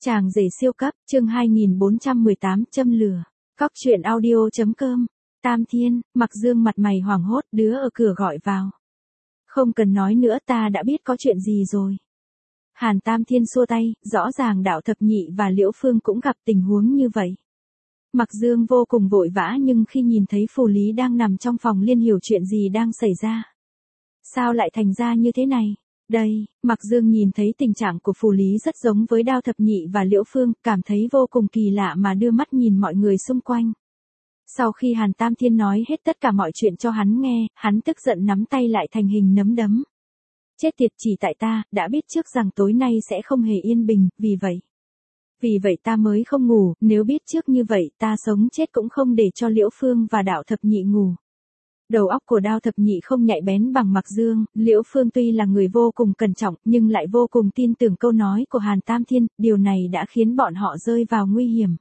Chàng rể siêu cấp, chương 2418, châm lửa. Cóc truyện audio.com. Tam Thiên, Mặc Dương mặt mày hoảng hốt, đứa ở cửa gọi vào. Không cần nói nữa, ta đã biết có chuyện gì rồi. Hàn Tam Thiên xua tay, rõ ràng Đạo Thập Nhị và Liễu Phương cũng gặp tình huống như vậy. Mặc Dương vô cùng vội vã, nhưng khi nhìn thấy Phù Lý đang nằm trong phòng liền hiểu chuyện gì đang xảy ra. Sao lại thành ra như thế này? Đây, Mặc Dương nhìn thấy tình trạng của Phù Lý rất giống với Đao Thập Nhị và Liễu Phương, cảm thấy vô cùng kỳ lạ mà đưa mắt nhìn mọi người xung quanh. Sau khi Hàn Tam Thiên nói hết tất cả mọi chuyện cho hắn nghe, hắn tức giận nắm tay lại thành hình nắm đấm. Chết tiệt, chỉ tại ta, đã biết trước rằng tối nay sẽ không hề yên bình, vì vậy ta mới không ngủ, nếu biết trước như vậy ta sống chết cũng không để cho Liễu Phương và Đạo Thập Nhị ngủ. Đầu óc của Đao Thập Nhị không nhạy bén bằng Mặc Dương, Liễu Phương tuy là người vô cùng cẩn trọng nhưng lại vô cùng tin tưởng câu nói của Hàn Tam Thiên, điều này đã khiến bọn họ rơi vào nguy hiểm.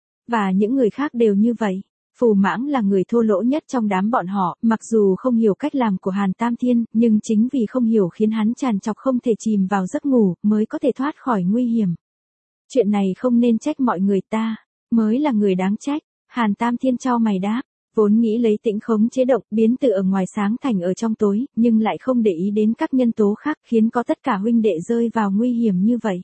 Và những người khác đều như vậy. Phù Mãng là người thô lỗ nhất trong đám bọn họ, mặc dù không hiểu cách làm của Hàn Tam Thiên, nhưng chính vì không hiểu khiến hắn tràn trọc không thể chìm vào giấc ngủ, mới có thể thoát khỏi nguy hiểm. Chuyện này không nên trách mọi người, ta mới là người đáng trách. Hàn Tam Thiên chau mày đáp. Vốn nghĩ lấy tĩnh khống chế động, biến từ ở ngoài sáng thành ở trong tối, nhưng lại không để ý đến các nhân tố khác, khiến có tất cả huynh đệ rơi vào nguy hiểm như vậy.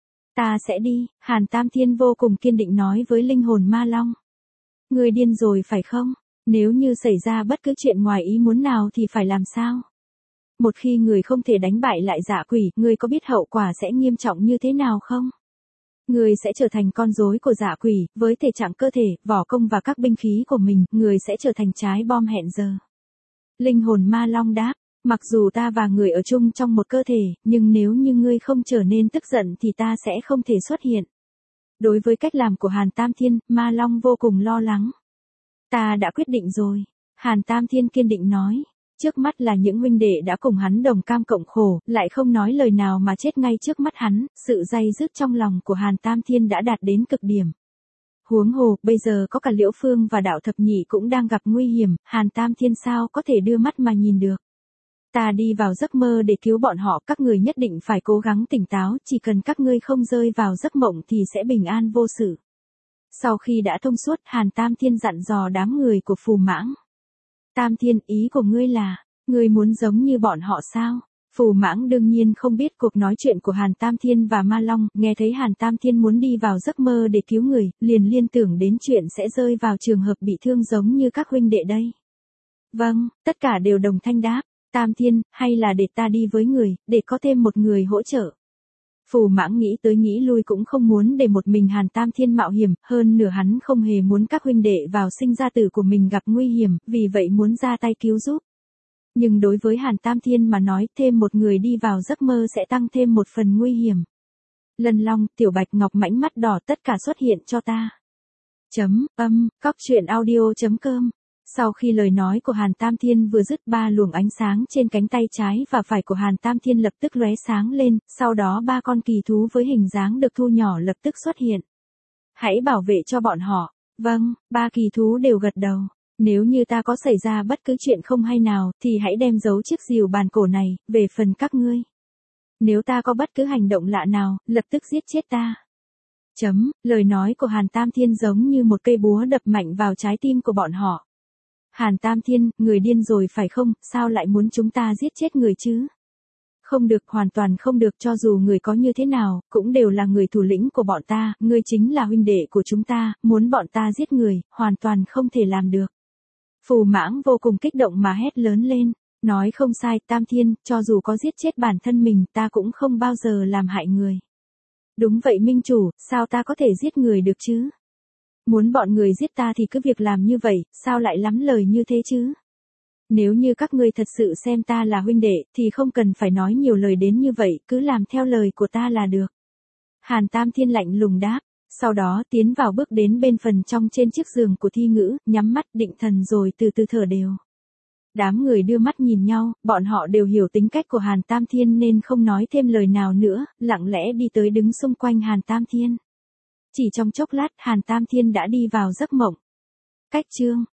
Ta sẽ đi, Hàn Tam Thiên vô cùng kiên định nói với linh hồn ma long. Ngươi điên rồi phải không? Nếu như xảy ra bất cứ chuyện ngoài ý muốn nào thì phải làm sao? Một khi người không thể đánh bại lại Dã Quỷ, ngươi có biết hậu quả sẽ nghiêm trọng như thế nào không? Người sẽ trở thành con rối của Dã Quỷ, với thể trạng cơ thể, võ công và các binh khí của mình, người sẽ trở thành trái bom hẹn giờ. Linh hồn ma long đáp, mặc dù ta và người ở chung trong một cơ thể, nhưng nếu như ngươi không trở nên tức giận thì ta sẽ không thể xuất hiện. Đối với cách làm của Hàn Tam Thiên, ma long vô cùng lo lắng. Ta đã quyết định rồi, Hàn Tam Thiên kiên định nói. Trước mắt là những huynh đệ đã cùng hắn đồng cam cộng khổ, lại không nói lời nào mà chết ngay trước mắt hắn, sự day dứt trong lòng của Hàn Tam Thiên đã đạt đến cực điểm. Huống hồ, bây giờ có cả Liễu Phương và Đạo Thập Nhị cũng đang gặp nguy hiểm, Hàn Tam Thiên sao có thể đưa mắt mà nhìn được. Ta đi vào giấc mơ để cứu bọn họ, các người nhất định phải cố gắng tỉnh táo, chỉ cần các ngươi không rơi vào giấc mộng thì sẽ bình an vô sự. Sau khi đã thông suốt, Hàn Tam Thiên dặn dò đám người của Phù Mãng. Tam Thiên, ý của ngươi là, ngươi muốn giống như bọn họ sao? Phù Mãng đương nhiên không biết cuộc nói chuyện của Hàn Tam Thiên và Ma Long, nghe thấy Hàn Tam Thiên muốn đi vào giấc mơ để cứu người, liền liên tưởng đến chuyện sẽ rơi vào trường hợp bị thương giống như các huynh đệ đây. Vâng, tất cả đều đồng thanh đáp, Tam Thiên, hay là để ta đi với người, để có thêm một người hỗ trợ. Phù Mãng nghĩ tới nghĩ lui cũng không muốn để một mình Hàn Tam Thiên mạo hiểm, hơn nửa hắn không hề muốn các huynh đệ vào sinh ra tử của mình gặp nguy hiểm, vì vậy muốn ra tay cứu giúp. Nhưng đối với Hàn Tam Thiên mà nói, thêm một người đi vào giấc mơ sẽ tăng thêm một phần nguy hiểm. Lân Long, Tiểu Bạch Ngọc mãnh mắt đỏ, tất cả xuất hiện cho ta. Cóc truyện audio.com. Sau khi lời nói của Hàn Tam Thiên vừa dứt, ba luồng ánh sáng trên cánh tay trái và phải của Hàn Tam Thiên lập tức lóe sáng lên, sau đó ba con kỳ thú với hình dáng được thu nhỏ lập tức xuất hiện. Hãy bảo vệ cho bọn họ. Vâng, ba kỳ thú đều gật đầu. Nếu như ta có xảy ra bất cứ chuyện không hay nào, thì hãy đem giấu chiếc rìu bàn cổ này, về phần các ngươi. Nếu ta có bất cứ hành động lạ nào, lập tức giết chết ta. Lời nói của Hàn Tam Thiên giống như một cây búa đập mạnh vào trái tim của bọn họ. Hàn Tam Thiên, người điên rồi phải không, sao lại muốn chúng ta giết chết người chứ? Không được, hoàn toàn không được, cho dù người có như thế nào, cũng đều là người thủ lĩnh của bọn ta, ngươi chính là huynh đệ của chúng ta, muốn bọn ta giết người, hoàn toàn không thể làm được. Phù Mãng vô cùng kích động mà hét lớn lên, nói không sai, Tam Thiên, cho dù có giết chết bản thân mình, ta cũng không bao giờ làm hại người. Đúng vậy minh chủ, sao ta có thể giết người được chứ? Muốn bọn người giết ta thì cứ việc làm như vậy, sao lại lắm lời như thế chứ? Nếu như các ngươi thật sự xem ta là huynh đệ, thì không cần phải nói nhiều lời đến như vậy, cứ làm theo lời của ta là được. Hàn Tam Thiên lạnh lùng đáp, sau đó tiến vào bước đến bên phần trong trên chiếc giường của Thi Ngữ, nhắm mắt định thần rồi từ từ thở đều. Đám người đưa mắt nhìn nhau, bọn họ đều hiểu tính cách của Hàn Tam Thiên nên không nói thêm lời nào nữa, lặng lẽ đi tới đứng xung quanh Hàn Tam Thiên. Chỉ trong chốc lát, Hàn Tam Thiên đã đi vào giấc mộng. Cách chương